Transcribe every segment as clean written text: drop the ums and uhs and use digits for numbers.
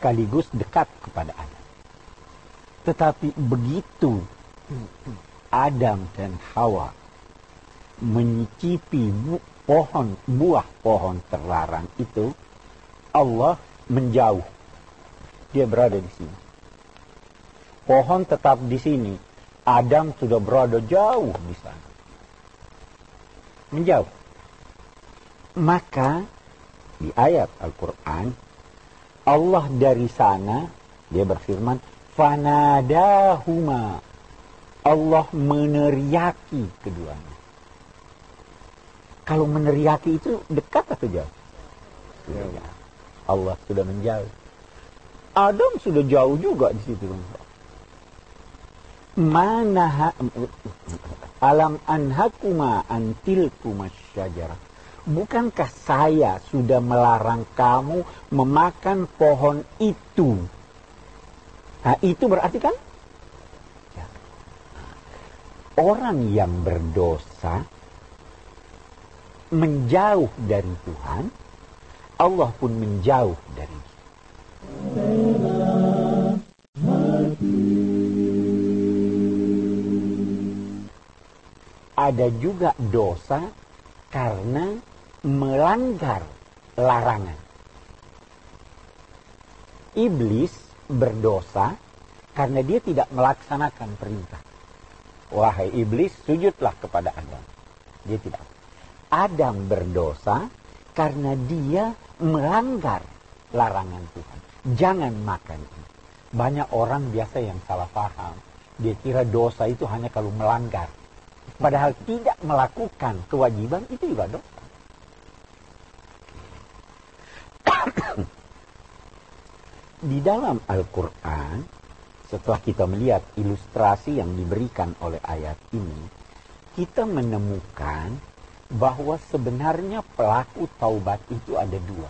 sekaligus dekat kepada Adam. Tetapi begitu Adam dan Hawa menyicipi buah pohon terlarang itu, Allah menjauh. Dia berada di sini. Pohon tetap di sini. Adam sudah berada jauh di sana. Menjauh. Maka di ayat Al-Quran, Allah dari sana, dia berfirman, fanadahuma. Allah meneriaki keduanya. Kalau meneriaki itu dekat atau jauh? Ya. Allah sudah menjauh. Adam sudah jauh juga di situ. Alam anhakuma antilkuma syajarah. Bukankah saya sudah melarang kamu memakan pohon itu? Nah, itu berarti kan orang yang berdosa menjauh dari Tuhan, Allah pun menjauh dari dia. Ada juga dosa karena melanggar larangan. Iblis berdosa karena dia tidak melaksanakan perintah. Wahai iblis, sujudlah kepada Adam. Dia tidak. Adam berdosa karena dia melanggar larangan Tuhan. Jangan makan ini. Banyak orang biasa yang salah paham. Dia kira dosa itu hanya kalau melanggar. Padahal tidak melakukan kewajiban itu juga dosa. Di dalam Al-Quran, setelah kita melihat ilustrasi yang diberikan oleh ayat ini, kita menemukan bahwa sebenarnya pelaku taubat itu ada dua.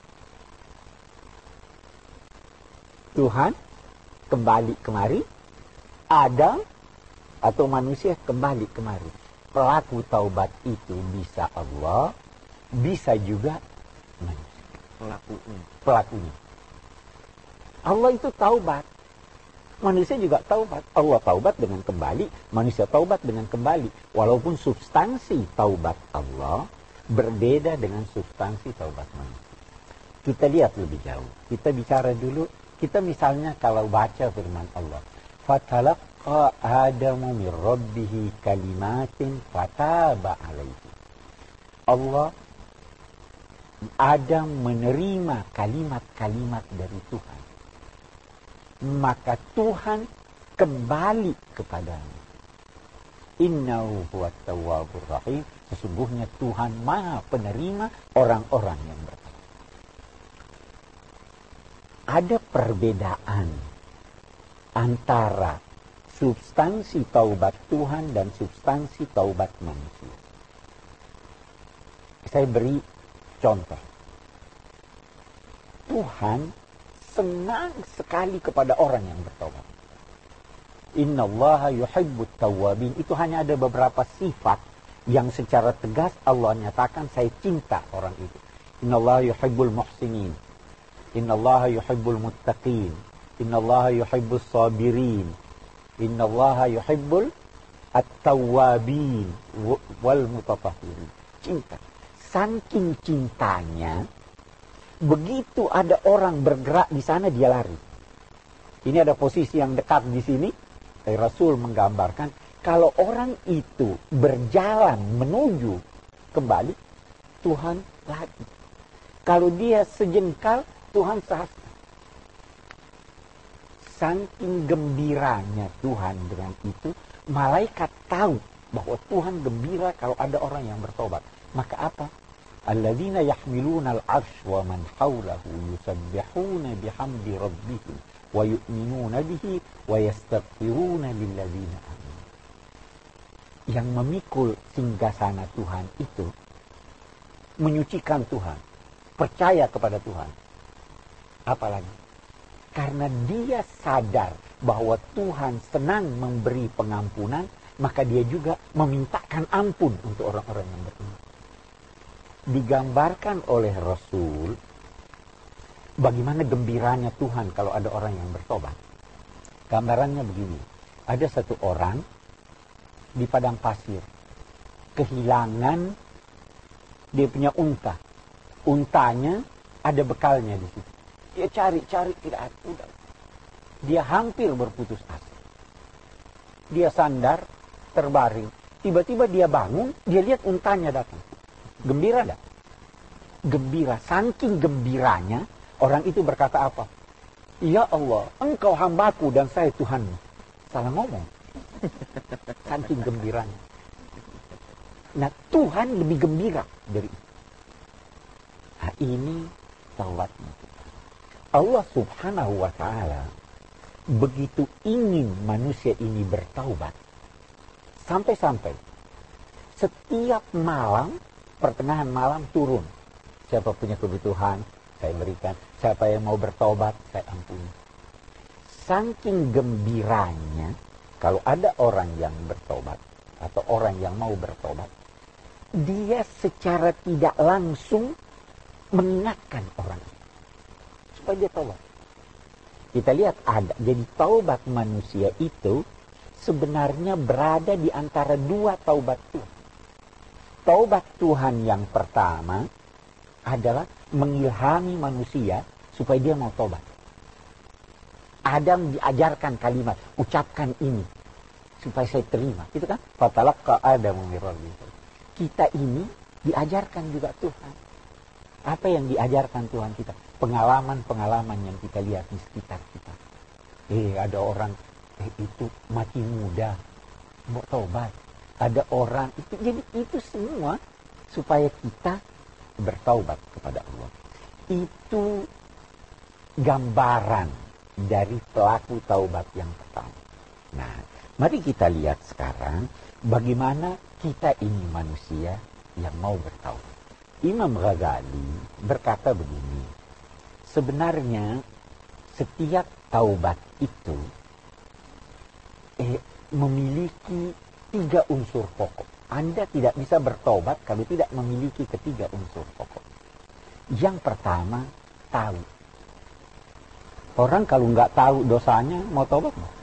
Tuhan kembali kemari, Adam atau manusia kembali kemari. Pelaku taubat itu bisa Allah, bisa juga manusia. Pelakunya. Allah itu taubat. Manusia juga taubat. Allah taubat dengan kembali, manusia taubat dengan kembali. Walaupun substansi taubat Allah berbeda dengan substansi taubat manusia. Kita lihat lebih jauh. Kita bicara dulu. Kita misalnya kalau baca firman Allah. Fatalaqa Adamu min rabbihi kalimatin fataba alaihi. Adam menerima kalimat-kalimat dari Tuhan. Maka Tuhan kembali kepadanya. Innahu huwat tawwabur rahim. Sesungguhnya Tuhan Maha penerima orang-orang yang bertobat. Ada perbedaan antara substansi taubat Tuhan dan substansi taubat manusia. Saya beri contoh. Tuhan senang sekali kepada orang yang bertobat. Innallaha yuhibbut tawwabin. Itu hanya ada beberapa sifat yang secara tegas Allah nyatakan saya cinta orang itu. Innallaha yuhibbul muhsinin. Innallaha yuhibbul muttaqin. Innallaha yuhibbus sabirin. Innallaha yuhibbul at-tawwabin wal mutatahhirin. Cinta. Saking cintanya, begitu ada orang bergerak di sana, dia lari. Ini ada posisi yang dekat di sini. Rasul menggambarkan, kalau orang itu berjalan menuju kembali, Tuhan lari. Kalau dia sejengkal, Tuhan sahasta. Saking gembiranya Tuhan dengan itu, malaikat tahu bahwa Tuhan gembira kalau ada orang yang bertobat. Maka apa? Alladzina yahmiluna al-'arsy wa man hawlahu yusabbihuna bihamdi rabbihim wa yu'minuna bihi wa yastaghfiruna lilladzina amanu. Yang memikul singgasana Tuhan itu menyucikan Tuhan, percaya kepada Tuhan. Apalagi karena dia sadar bahwa Tuhan senang memberi pengampunan, maka dia juga memintakan ampun untuk orang-orang yang beriman. Digambarkan oleh Rasul bagaimana gembiranya Tuhan kalau ada orang yang bertobat. Gambarannya begini. Ada satu orang di padang pasir. Kehilangan dia punya unta. Untanya ada bekalnya di situ. Dia cari-cari tidak ada. Dia hampir berputus asa. Dia sandar, terbaring. Tiba-tiba dia bangun, dia lihat untanya datang. Gembira enggak? Gembira. Saking gembiranya, orang itu berkata apa? Ya Allah, engkau hambaku dan saya Tuhanmu. Salah ngomong. Saking gembiranya. Nah, Tuhan lebih gembira dari itu. Nah, ini taubatnya. Allah subhanahu wa ta'ala begitu ingin manusia ini bertaubat. Sampai-sampai setiap malam, pertengahan malam turun. Siapa punya kebutuhan, saya berikan. Siapa yang mau bertobat, saya ampuni. Saking gembiranya, kalau ada orang yang bertobat, atau orang yang mau bertobat, dia secara tidak langsung mengingatkan orang itu supaya dia taubat. Kita lihat ada. Jadi taubat manusia itu sebenarnya berada di antara dua taubat Tuhan. Taubat Tuhan yang pertama adalah mengilhami manusia supaya dia mau taubat. Adam diajarkan kalimat, ucapkan ini supaya saya terima. Itu kan? Fatalaqqa Adamu min rabbih. Kita ini diajarkan juga Tuhan. Apa yang diajarkan Tuhan kita? Pengalaman-pengalaman yang kita lihat di sekitar kita. Ada orang itu mati muda, mau taubat. Ada orang itu, jadi itu semua supaya kita bertaubat kepada Allah. Itu gambaran dari pelaku taubat yang pertama. Nah, mari kita lihat sekarang bagaimana kita ini manusia yang mau bertaubat. Imam Ghazali berkata begini, sebenarnya setiap taubat itu memiliki 3 unsur pokok. Anda tidak bisa bertaubat kalau tidak memiliki ketiga unsur pokok. Yang pertama, tahu. Orang kalau nggak tahu dosanya, mau taubat nggak?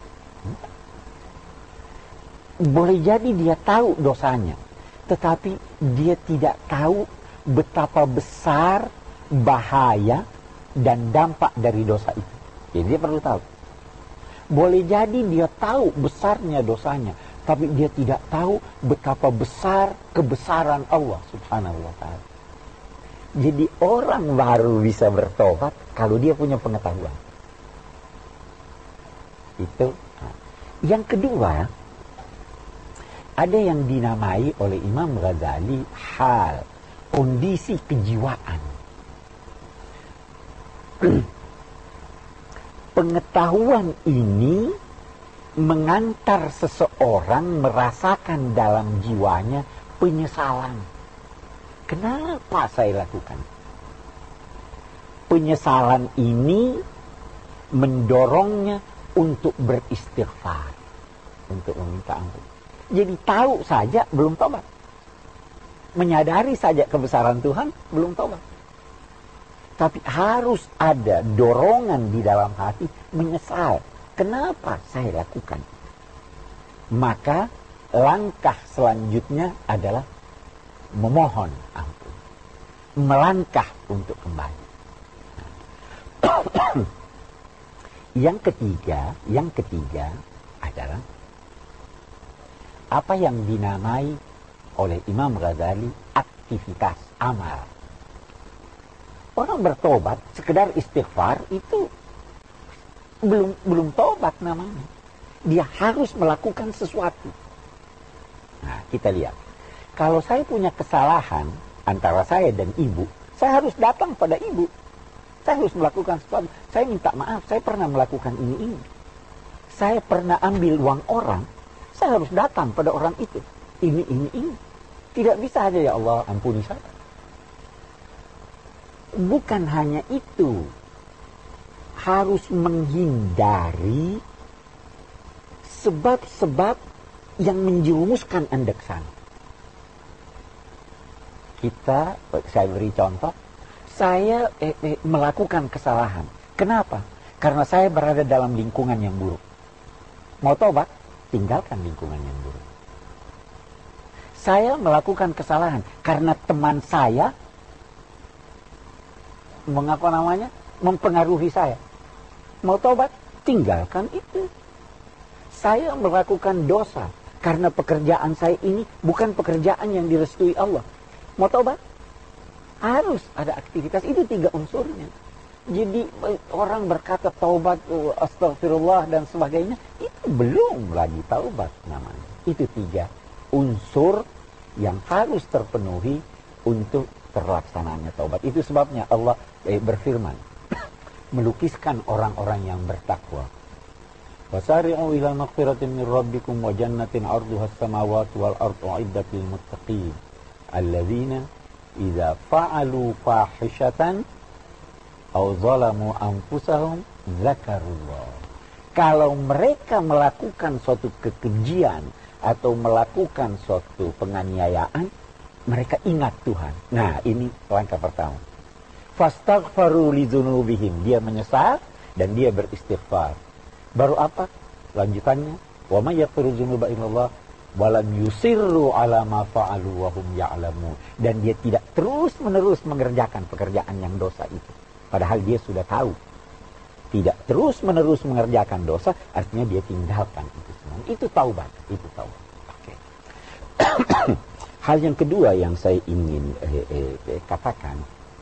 Boleh jadi dia tahu dosanya, tetapi dia tidak tahu betapa besar bahaya dan dampak dari dosa itu. Jadi dia perlu tahu. Boleh jadi dia tahu besarnya dosanya, tapi dia tidak tahu betapa besar kebesaran Allah subhanahu wa ta'ala. Jadi orang baru bisa bertobat kalau dia punya pengetahuan. Itu. Yang kedua, ada yang dinamai oleh Imam Ghazali hal, kondisi kejiwaan. Pengetahuan ini mengantar seseorang merasakan dalam jiwanya penyesalan. Kenapa saya lakukan? Penyesalan ini mendorongnya untuk beristighfar, untuk meminta ampun. Jadi tahu saja belum tobat. Menyadari saja kebesaran Tuhan belum tobat. Tapi harus ada dorongan di dalam hati menyesal. Kenapa saya lakukan? Maka langkah selanjutnya adalah memohon ampun. Melangkah untuk kembali. Yang ketiga adalah apa yang dinamai oleh Imam Ghazali aktivitas amal. Orang bertobat sekedar istighfar itu belum tobat namanya. Dia harus melakukan sesuatu. Nah, kita lihat. Kalau saya punya kesalahan antara saya dan ibu, saya harus datang pada ibu. Saya harus melakukan sesuatu. Saya minta maaf, saya pernah melakukan ini. Saya pernah ambil uang orang, saya harus datang pada orang itu. Ini. Tidak bisa aja, ya Allah, ampuni saya. Bukan hanya itu. Harus menghindari sebab-sebab yang menjerumuskan Anda ke sana. Saya beri contoh, Saya melakukan kesalahan. Kenapa? Karena saya berada dalam lingkungan yang buruk. Mau tobat? Tinggalkan lingkungan yang buruk. Saya melakukan kesalahan karena teman saya mempengaruhi saya. Mau tobat? Tinggalkan itu. Saya melakukan dosa karena pekerjaan saya ini bukan pekerjaan yang direstui Allah. Mau tobat? Harus ada aktivitas. Itu 3 unsurnya. Jadi orang berkata taubat, astagfirullah dan sebagainya, itu belum lagi taubat namanya. Itu 3 unsur yang harus terpenuhi untuk terlaksananya taubat. Itu sebabnya Allah berfirman, melukiskan orang-orang yang bertakwa. Wasari'u ila maghfiratin min rabbikum wa jannatin 'arduha as-samawati wal ardu 'iddat lil muttaqin alladzina idza fa'alu fahishatan aw zalamu anfusahum dzakarullah. Kalau mereka melakukan suatu kekejian atau melakukan suatu penganiayaan, mereka ingat Tuhan. Nah, ini langkah pertama. Fastaghfaru li dzunubihim, dia menyesal dan dia beristighfar. Baru apa? Lanjutannya, wa may yaghfiru dzunuba illallah wa lam yusirru ala ma fa'alu wa hum ya'lamun. Dan dia tidak terus-menerus mengerjakan pekerjaan yang dosa itu. Padahal dia sudah tahu. Tidak terus-menerus mengerjakan dosa, artinya dia tinggalkan itu semua. Itu taubat, itu taubat. Oke. Hal yang kedua yang saya ingin katakan,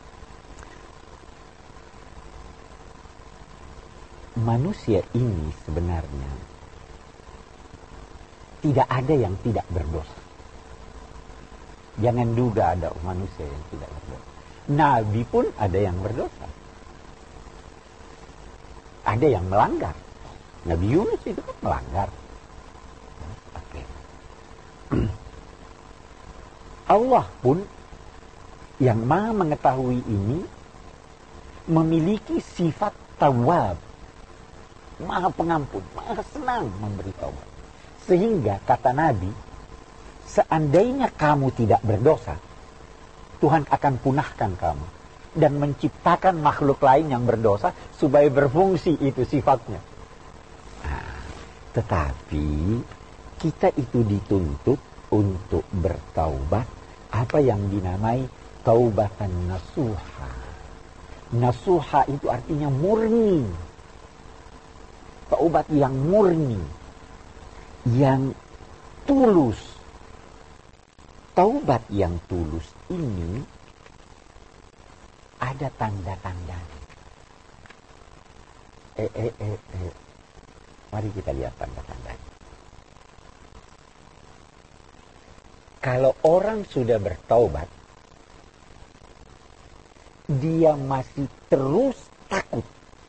manusia ini sebenarnya tidak ada yang tidak berdosa. Jangan duga ada manusia yang tidak berdosa. Nabi pun ada yang berdosa. Ada yang melanggar. Nabi Yunus itu kan melanggar. Oke. Allah pun yang Maha mengetahui ini memiliki sifat tawwab. Maha pengampun, maha senang memberi taubat. Sehingga kata Nabi, seandainya kamu tidak berdosa, Tuhan akan punahkan kamu dan menciptakan makhluk lain yang berdosa supaya berfungsi itu sifatnya. Nah, tetapi kita itu dituntut untuk bertaubat, apa yang dinamai taubatan nasuha. Nasuha itu artinya murni. Taubat yang murni, yang tulus. Taubat yang tulus ini ada tanda-tanda. Mari kita lihat tanda-tandanya. Kalau orang sudah bertaubat, dia masih terus takut.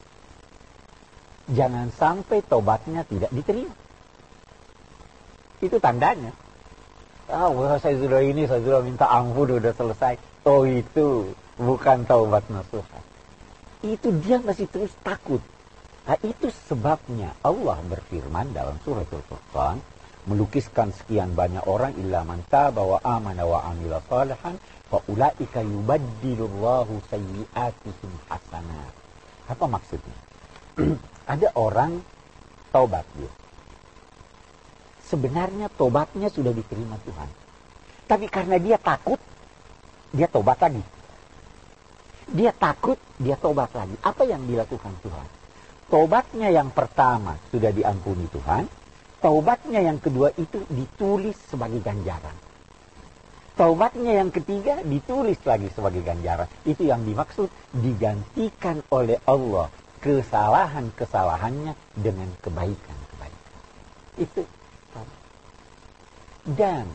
Jangan sampai taubatnya tidak diterima. Itu tandanya. Saya sudah ini, saya sudah minta ampun, sudah selesai. Oh, itu bukan taubat nasuha. Itu dia masih terus takut. Nah, itu sebabnya Allah berfirman dalam surah Al-Furqan, melukiskan sekian banyak orang, illa man taba wa amana wa amila salihan fa ulaika yubaddilullahu sayyi'atihim hasanat. Apa maksudnya? Ada orang taubat dia. Sebenarnya taubatnya sudah diterima Tuhan. Tapi karena dia takut, dia taubat lagi. Dia takut, dia taubat lagi. Apa yang dilakukan Tuhan? Taubatnya yang pertama sudah diampuni Tuhan. Taubatnya yang kedua itu ditulis sebagai ganjaran. Taubatnya yang ketiga ditulis lagi sebagai ganjaran. Itu yang dimaksud digantikan oleh Allah kesalahan-kesalahannya dengan kebaikan-kebaikan. Itu. Dan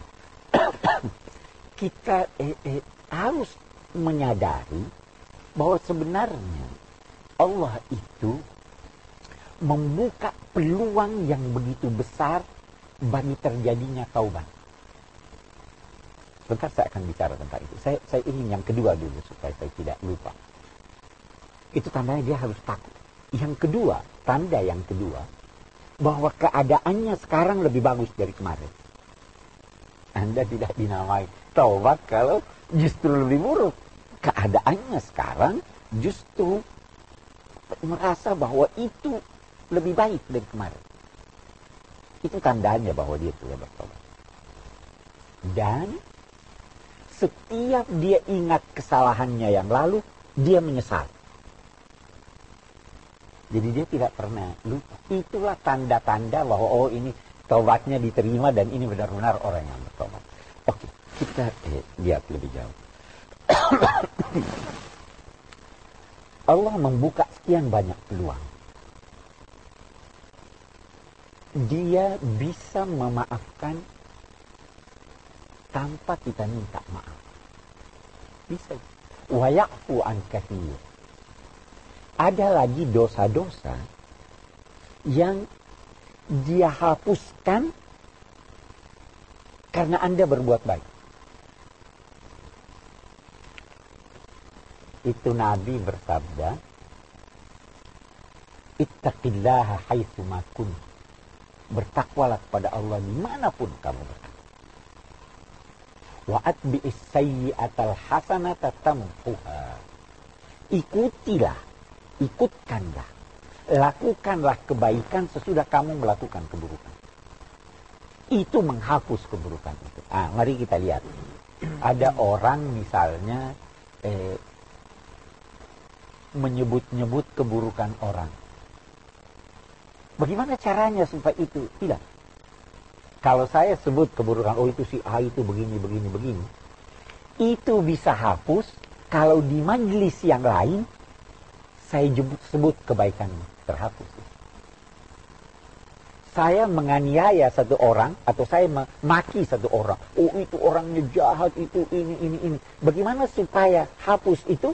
kita harus menyadari bahwa sebenarnya Allah itu membuka peluang yang begitu besar bagi terjadinya taubat. Sebentar saya akan bicara tentang itu. Saya ingin yang kedua dulu supaya saya tidak lupa. Itu tandanya dia harus takut. Yang kedua, tanda yang kedua, bahwa keadaannya sekarang lebih bagus dari kemarin. Anda tidak dinamai taubat kalau justru lebih buruk. keadaannya sekarang justru merasa bahwa itu lebih baik dari kemarin. Itu tandanya bahwa dia sudah bertobat. Dan setiap dia ingat kesalahannya yang lalu, dia menyesal. Jadi dia tidak pernah lupa. Itulah tanda-tanda bahwa oh ini taubatnya diterima dan ini benar-benar orang yang bertobat. Oke, kita lihat lebih jauh. Allah membuka sekian banyak peluang. Dia bisa memaafkan tanpa kita minta maaf. Bisa. Wa ya'fu an katsir. Ada lagi dosa-dosa yang dia hapuskan karena Anda berbuat baik. Itu Nabi bersabda, ittaqillaha haitsu ma kunt. Bertakwalah kepada Allah dimanapun kamu berada. Wa atbi'is sayyi'atal hasanata tamhuha. Ikutkanlah, lakukanlah kebaikan sesudah kamu melakukan keburukan. Itu menghapus keburukan itu. Mari kita lihat. Ada orang misalnya menyebut-nyebut keburukan orang. Bagaimana caranya supaya itu tidak? Kalau saya sebut keburukan, oh itu si A itu begini. Itu bisa hapus kalau di majelis yang lain saya sebut kebaikan terhapus. Saya menganiaya satu orang atau saya memaki satu orang. Oh itu orangnya jahat, itu ini. Bagaimana supaya hapus itu?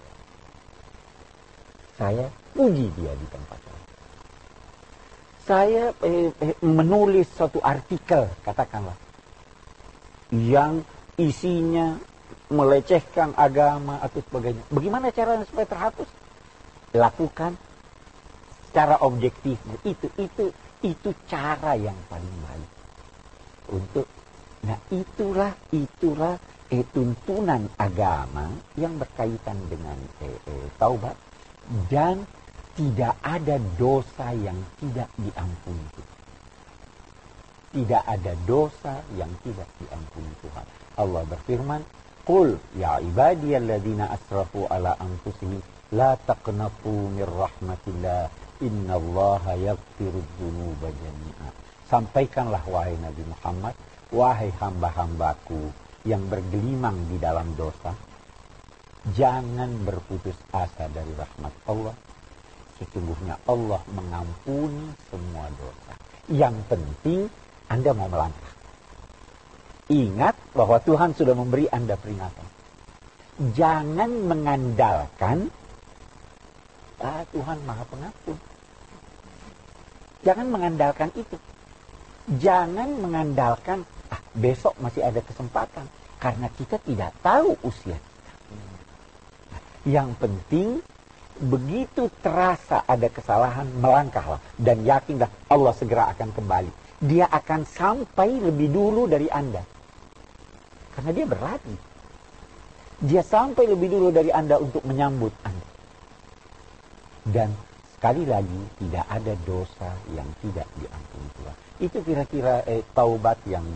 Saya puji dia di tempat lain. Saya menulis suatu artikel, katakanlah, yang isinya melecehkan agama atau sebagainya. Bagaimana caranya supaya terhapus? Lakukan secara objektif. Itu cara yang paling baik untuk. Nah itulah tuntunan agama yang berkaitan dengan taubat. Dan tidak ada dosa yang tidak diampuni Tuhan. Tidak ada dosa yang tidak diampuni Tuhan. Allah berfirman, qul ya ibadiyalladzina asrafu ala anfusihim la taqnatu mir rahmatillah innallaha yaghfirudz dzunuba jami'a. Sampaikanlah wahai Nabi Muhammad, wahai hamba-hambaku yang bergelimang di dalam dosa, jangan berputus asa dari rahmat Allah. Sesungguhnya Allah mengampuni semua dosa. Yang penting Anda mau melangkah. Ingat bahwa Tuhan sudah memberi Anda peringatan. Jangan mengandalkan Tuhan Maha Pengampun. Jangan mengandalkan itu. Jangan mengandalkan besok masih ada kesempatan. Karena kita tidak tahu usia kita. Yang penting begitu terasa ada kesalahan, melangkahlah dan yakinlah Allah segera akan kembali. Dia akan sampai lebih dulu dari Anda. Karena dia berlari. Dia sampai lebih dulu dari Anda untuk menyambut Anda. Dan sekali lagi tidak ada dosa yang tidak diampuni Tuhan. Itu kira-kira taubat yang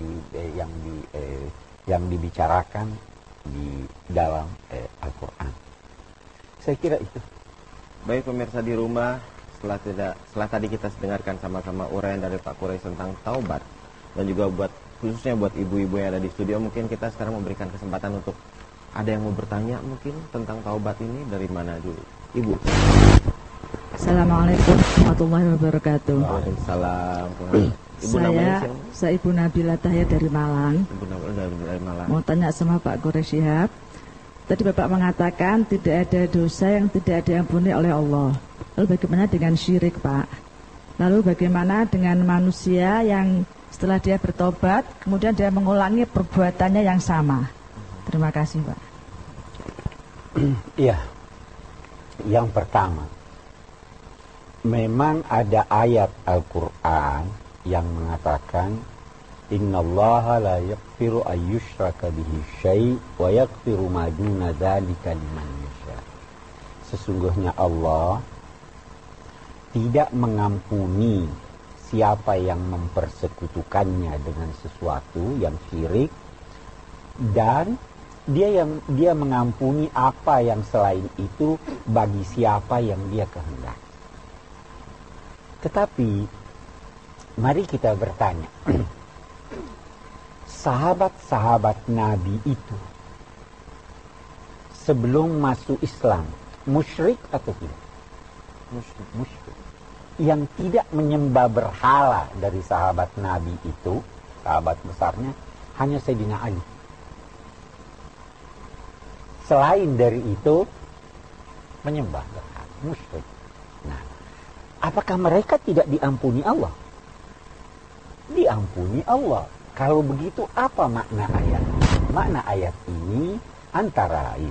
dibicarakan di dalam Al-Quran. Saya kira itu. Baik pemirsa di rumah, setelah tadi kita dengarkan sama-sama uraian dari Pak Quraisy tentang taubat, dan juga khususnya buat ibu-ibu yang ada di studio, mungkin kita sekarang memberikan kesempatan untuk ada yang mau bertanya mungkin tentang taubat ini. Dari mana dulu, Ibu? Assalamualaikum warahmatullahi wabarakatuh. Waalaikumsalam. Ibu saya Ibu Nabila Tahir dari Malang. Ibu Nabila dari Malang. Mau tanya sama Pak Quraisy Shihab. Tadi Bapak mengatakan tidak ada dosa yang tidak diampuni oleh Allah. Lalu bagaimana dengan syirik, Pak? Lalu bagaimana dengan manusia yang setelah dia bertobat, kemudian dia mengulangi perbuatannya yang sama? Terima kasih, Pak. Iya. Yang pertama, memang ada ayat Al-Quran yang mengatakan innallaha la yaghfiru ayyushraka bihi syai' wa yaghfiru ma duna dzalika liman yasha'. sesungguhnya Allah tidak mengampuni siapa yang mempersekutukannya dengan sesuatu yang syirik, dan dia mengampuni apa yang selain itu bagi siapa yang dia kehendaki. Tetapi mari kita bertanya, sahabat-sahabat Nabi itu sebelum masuk Islam musyrik atau tidak? Musyrik. Yang tidak menyembah berhala dari sahabat Nabi itu, sahabat besarnya, hanya Sayyidina Ali. Selain dari itu, menyembah berhala, musyrik. Nah, apakah mereka tidak diampuni Allah? Diampuni Allah. Kalau begitu, apa makna ayat? Makna ayat ini antara lain,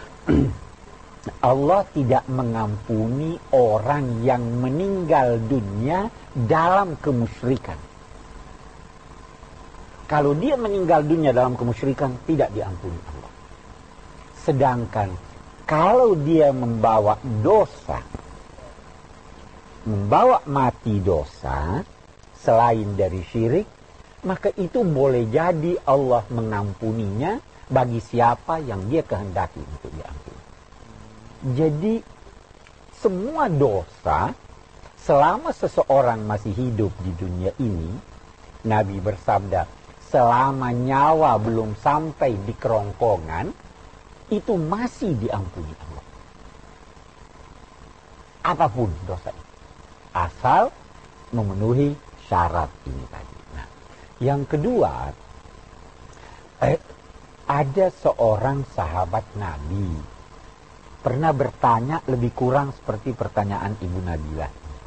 Allah tidak mengampuni orang yang meninggal dunia dalam kemusyrikan. Kalau dia meninggal dunia dalam kemusyrikan, tidak diampuni Allah. Sedangkan kalau dia membawa dosa, membawa mati dosa selain dari syirik, maka itu boleh jadi Allah mengampuninya bagi siapa yang dia kehendaki untuk diampuni. Jadi semua dosa selama seseorang masih hidup di dunia ini, Nabi bersabda, selama nyawa belum sampai di kerongkongan, itu masih diampuni Allah. Apapun dosa itu, asal memenuhi syarat ini tadi. Nah, yang kedua, ada seorang sahabat Nabi pernah bertanya lebih kurang seperti pertanyaan Ibu Nabilah.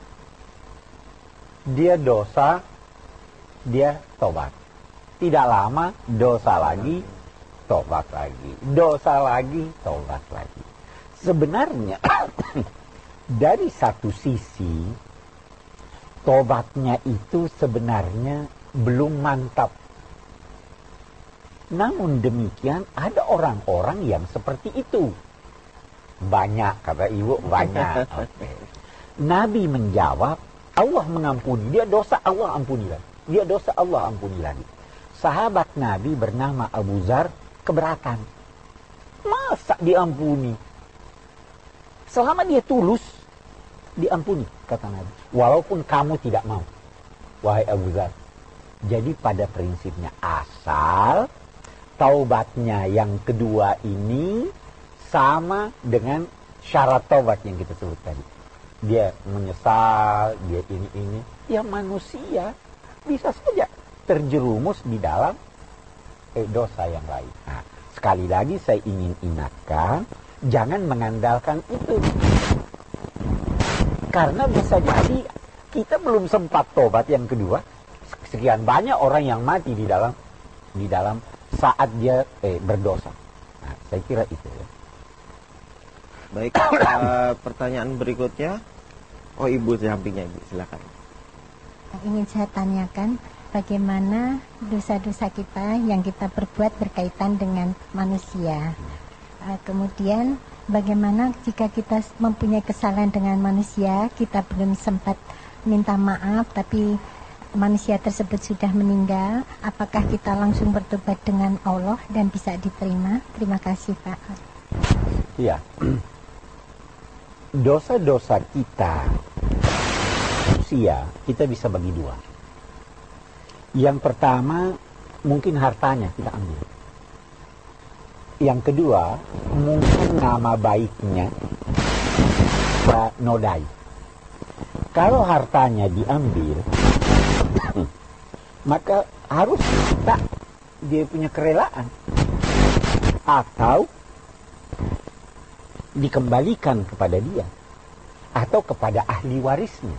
Dia dosa, dia tobat. Tidak lama, dosa lagi, tobat lagi. Dosa lagi, tobat lagi. Sebenarnya, dari satu sisi, tobatnya itu sebenarnya belum mantap. Namun demikian, ada orang-orang yang seperti itu. Banyak, kata ibu, banyak. Okay. Nabi menjawab, Allah mengampuni. Dia dosa, Allah ampuni lagi. Dia dosa, Allah ampuni lagi. Sahabat Nabi bernama Abu Dzar keberatan. Masa diampuni? Selama dia tulus, diampuni, kata Nabi. Walaupun kamu tidak mau, wahai Abu Dzar. Jadi pada prinsipnya, asal taubatnya yang kedua ini sama dengan syarat taubat yang kita sebut tadi. Dia menyesal, dia ini. Ya manusia bisa saja terjerumus di dalam dosa yang lain. Nah, sekali lagi saya ingin ingatkan, jangan mengandalkan itu. Karena bisa jadi kita belum sempat tobat yang kedua. Sekian banyak orang yang mati di dalam saat dia berdosa. Nah, saya kira itu ya. Baik, pertanyaan berikutnya. Oh, Ibu sampingnya, Ibu, silakan. Ingin saya tanyakan, bagaimana dosa-dosa kita yang kita perbuat berkaitan dengan manusia. Kemudian, bagaimana jika kita mempunyai kesalahan dengan manusia, kita belum sempat minta maaf, tapi manusia tersebut sudah meninggal, apakah kita langsung bertobat dengan Allah dan bisa diterima? Terima kasih, Pak. Iya. Dosa-dosa kita manusia, kita bisa bagi dua. Yang pertama, mungkin hartanya kita ambil. Yang kedua, mungkin nama baiknya kita nodai. Kalau hartanya diambil, maka harus kita dia punya kerelaan atau dikembalikan kepada dia atau kepada ahli warisnya.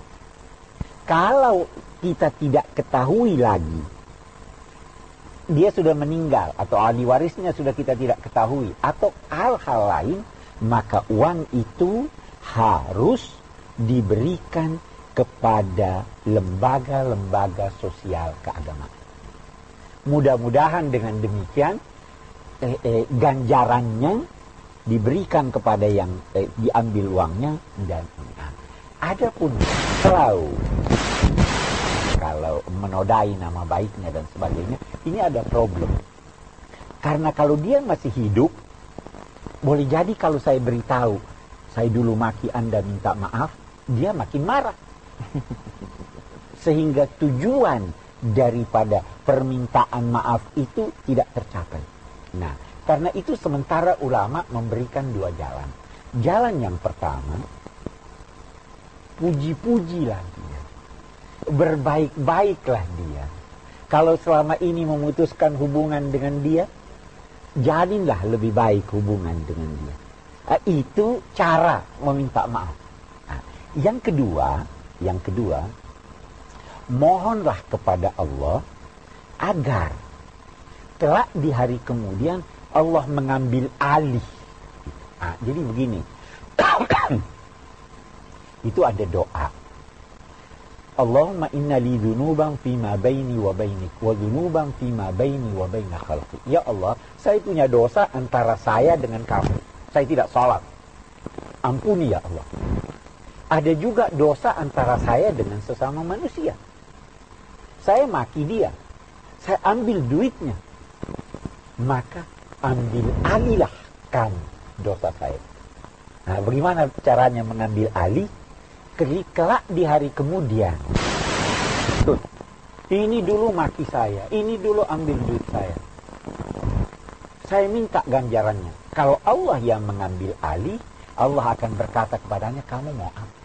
Kalau kita tidak ketahui lagi dia sudah meninggal atau ahli warisnya sudah kita tidak ketahui atau hal-hal lain, maka uang itu harus diberikan kepada lembaga-lembaga sosial keagamaan. Mudah-mudahan dengan demikian ganjarannya diberikan kepada yang diambil uangnya dan adapun kalau menodai nama baiknya dan sebagainya, ini ada problem. Karena kalau dia masih hidup, boleh jadi kalau saya beritahu, saya dulu maki Anda minta maaf, dia makin marah. Sehingga tujuan daripada permintaan maaf itu tidak tercapai. Nah, karena itu sementara ulama memberikan dua jalan. Jalan yang pertama, puji-pujilah dia. Berbaik-baiklah dia. Kalau selama ini memutuskan hubungan dengan dia, jalinlah lebih baik hubungan dengan dia. Itu cara meminta maaf. Yang kedua, mohonlah kepada Allah agar kelak di hari kemudian Allah mengambil alih. Jadi begini, itu ada doa. Allahumma inna li dhunuban fima baini wa bainik wa dhunuban fima baini wa baina khalqi. Ya Allah, saya punya dosa antara saya dengan kamu. Saya tidak salat. Ampuni ya Allah. Ada juga dosa antara saya dengan sesama manusia. Saya maki dia. Saya ambil duitnya. Maka ambil alihlah kamu dosa saya. Nah, bagaimana caranya mengambil alih? Kelak di hari kemudian, tuh, ini dulu maki saya, ini dulu ambil duit saya minta ganjarannya. Kalau Allah yang mengambil alih, Allah akan berkata kepadanya, kamu mau apa?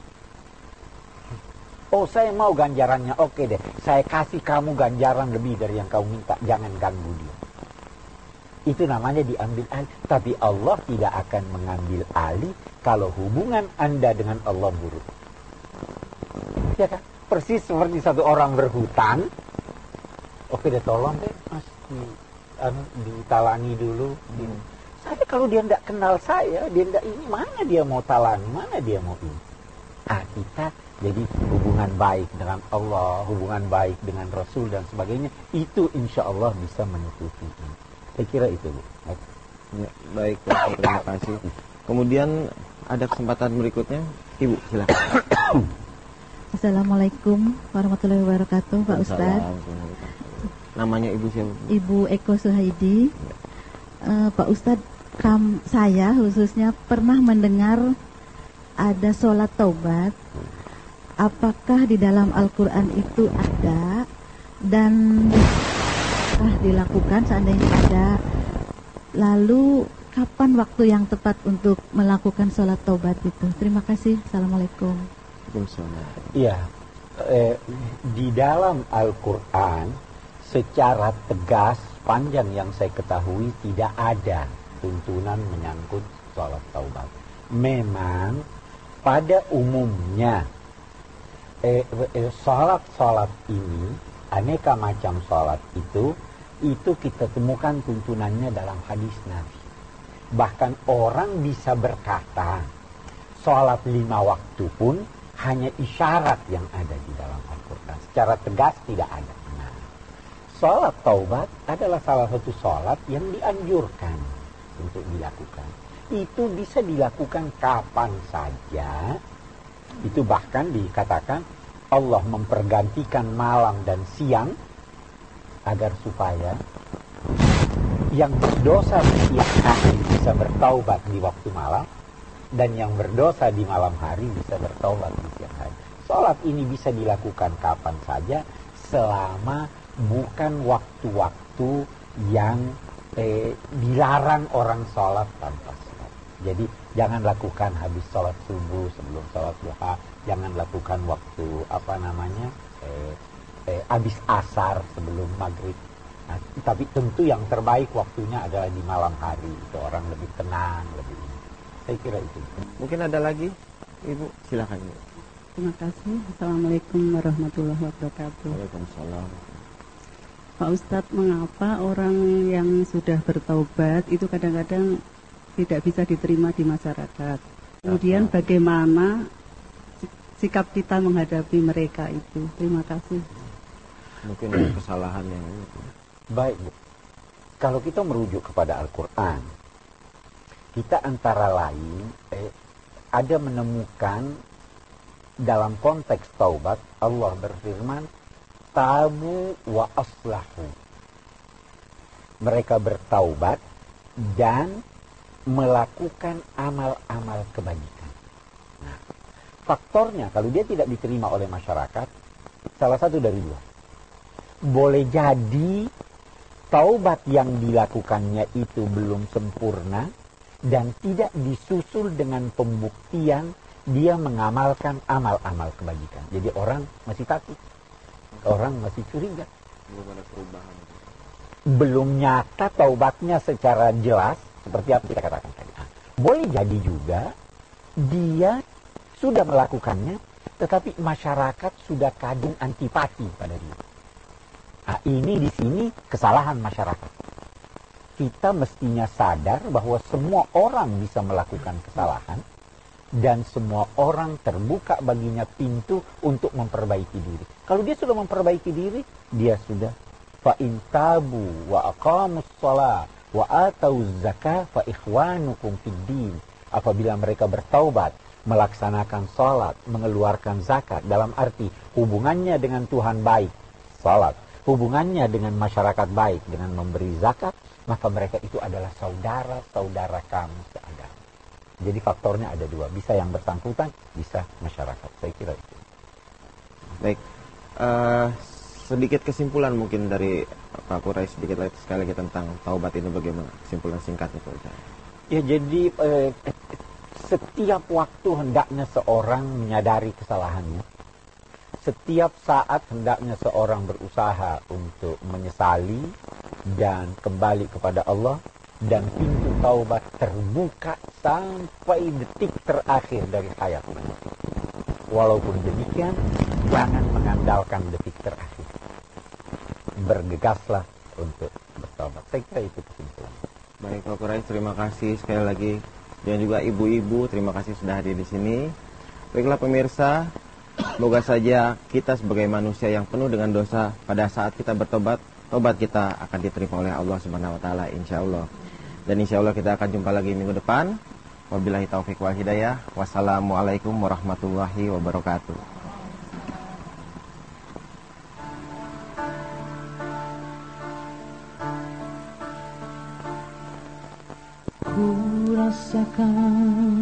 Oh, saya mau ganjarannya, oke deh, saya kasih kamu ganjaran lebih dari yang kamu minta, jangan ganggu dia. Itu namanya diambil alih. Tapi Allah tidak akan mengambil alih kalau hubungan Anda dengan Allah buruk. Ya kan? Persis seperti satu orang berhutang. Oke deh, tolong deh Mas ditalangi dulu. Saya kalau dia tidak kenal saya, dia tidak ini, mana dia mau talangi, mana dia mau ini. Kita jadi hubungan baik dengan Allah, hubungan baik dengan Rasul dan sebagainya, itu insya Allah bisa menutupi ini. Saya kira itu, Bu. Ya, baik, terima kasih. Kemudian ada kesempatan berikutnya, Ibu, silakan. Assalamualaikum warahmatullahi wabarakatuh, Pak Ustadz. Namanya Ibu siapa? Ibu Eko Suhaidi. Pak Ustadz, saya khususnya pernah mendengar ada sholat taubat. Apakah di dalam Al-Quran itu ada dan dilakukan seandainya ada? Lalu kapan waktu yang tepat untuk melakukan sholat taubat itu? Terima kasih. Assalamualaikum. Iya, di dalam Al-Quran secara tegas panjang yang saya ketahui tidak ada tuntunan menyangkut sholat taubat. Memang pada umumnya sholat ini, aneka macam sholat itu kita temukan tuntunannya dalam hadis Nabi. Bahkan orang bisa berkata sholat 5 waktu pun hanya isyarat yang ada di dalam Al-Quran. Secara tegas tidak ada. Nah, sholat taubat adalah salah satu sholat yang dianjurkan untuk dilakukan. Itu bisa dilakukan kapan saja. Itu bahkan dikatakan Allah mempergantikan malam dan siang agar supaya yang berdosa di siang hari bisa bertaubat di waktu malam, dan yang berdosa di malam hari bisa bertaubat di siang hari. Sholat ini bisa dilakukan kapan saja selama bukan waktu-waktu yang dilarang orang sholat tanpa sholat. Jadi jangan lakukan habis sholat subuh, sebelum sholat duha. Jangan lakukan waktu habis asar sebelum maghrib. Nah, tapi tentu yang terbaik waktunya adalah di malam hari. Itu orang lebih tenang, lebih. Saya kira itu. Mungkin ada lagi, Ibu, silakan. Terima kasih. Assalamualaikum warahmatullahi wabarakatuh. Waalaikumsalam. Pak Ustadz, mengapa orang yang sudah bertaubat itu kadang-kadang tidak bisa diterima di masyarakat? Kemudian bagaimana sikap kita menghadapi mereka itu? Terima kasih. Mungkin ada kesalahan yang baik, Bu. Kalau kita merujuk kepada Al-Quran, kita antara lain ada menemukan dalam konteks taubat Allah berfirman tabu wa aslahu. Mereka bertaubat dan melakukan amal-amal kebajikan. Nah, faktornya kalau dia tidak diterima oleh masyarakat, salah satu dari dua. Boleh jadi taubat yang dilakukannya itu belum sempurna dan tidak disusul dengan pembuktian dia mengamalkan amal-amal kebajikan. Jadi orang masih takut, orang masih curiga. Belum ada perubahan. Belum nyata taubatnya secara jelas seperti apa kita katakan tadi. Boleh jadi juga dia sudah melakukannya, tetapi masyarakat sudah kadung antipati pada dia. Nah, ini di sini kesalahan masyarakat. Kita mestinya sadar bahwa semua orang bisa melakukan kesalahan dan semua orang terbuka baginya pintu untuk memperbaiki diri. Kalau dia sudah memperbaiki diri, dia sudah fa in tabu wa aqamus shalah wa atauz zakah fa ikhwanukum fid din. Apabila mereka bertaubat, melaksanakan salat, mengeluarkan zakat, dalam arti hubungannya dengan Tuhan baik, salat, hubungannya dengan masyarakat baik dengan memberi zakat, maka mereka itu adalah saudara-saudara kamu seagama. Jadi faktornya ada dua, bisa yang bersangkutan, bisa masyarakat. Saya kira itu. Baik, sedikit kesimpulan mungkin dari Pak Quraisy sedikit lagi sekali lagi tentang taubat ini bagaimana kesimpulan singkatnya Pak Ustaz. Ya jadi setiap waktu hendaknya seorang menyadari kesalahannya. Setiap saat hendaknya seorang berusaha untuk menyesali dan kembali kepada Allah, dan pintu taubat terbuka sampai detik terakhir dari hayat. Walaupun demikian, jangan mengandalkan detik terakhir. Bergegaslah untuk bertaubat. Saya kira itu kesimpulan. Baik Pak Quraisy, terima kasih sekali lagi. Dan juga ibu-ibu, terima kasih sudah hadir di sini. Baiklah pemirsa, semoga saja kita sebagai manusia yang penuh dengan dosa, pada saat kita bertobat, tobat kita akan diterima oleh Allah Subhanahu wa taala insyaallah. Dan insyaallah kita akan jumpa lagi minggu depan. Wabillahi taufik wal hidayah. Wassalamualaikum warahmatullahi wabarakatuh. Ku rasakan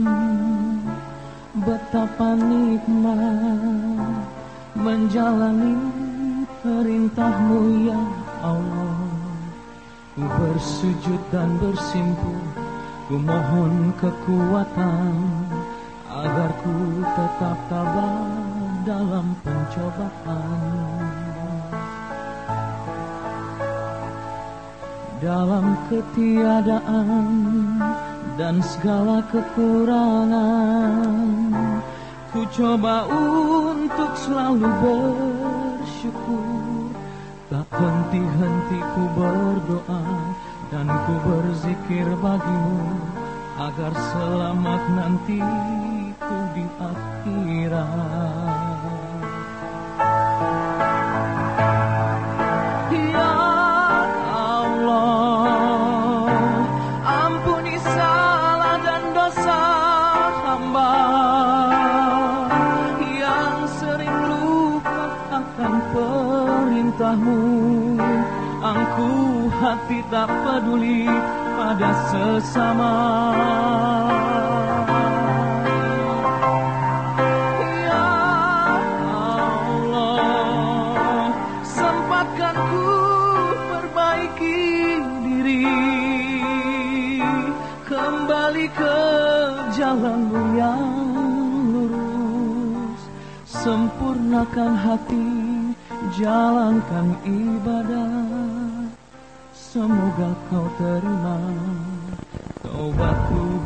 betapa nikmat menjalani perintah-Mu ya Allah. Ku bersujud dan bersimpuh, ku mohon kekuatan agar ku tetap tabah dalam pencobaan. Dalam ketiadaan dan segala kekurangan, ku coba untuk selalu bersyukur. Tak henti-henti ku berdoa dan ku berzikir bagimu, agar selamat nanti ku di akhirat. Ya Allah, ampuni salah dan dosa hamba yang sering lupa akan perintah-Mu. Angkuh hati tak peduli pada sesama. Ya Allah, sempatkan ku perbaiki diri, kembali ke jalan-Mu yang lurus. Sempurnakan hati, jalankan ibadah, semoga Kau terima taubatku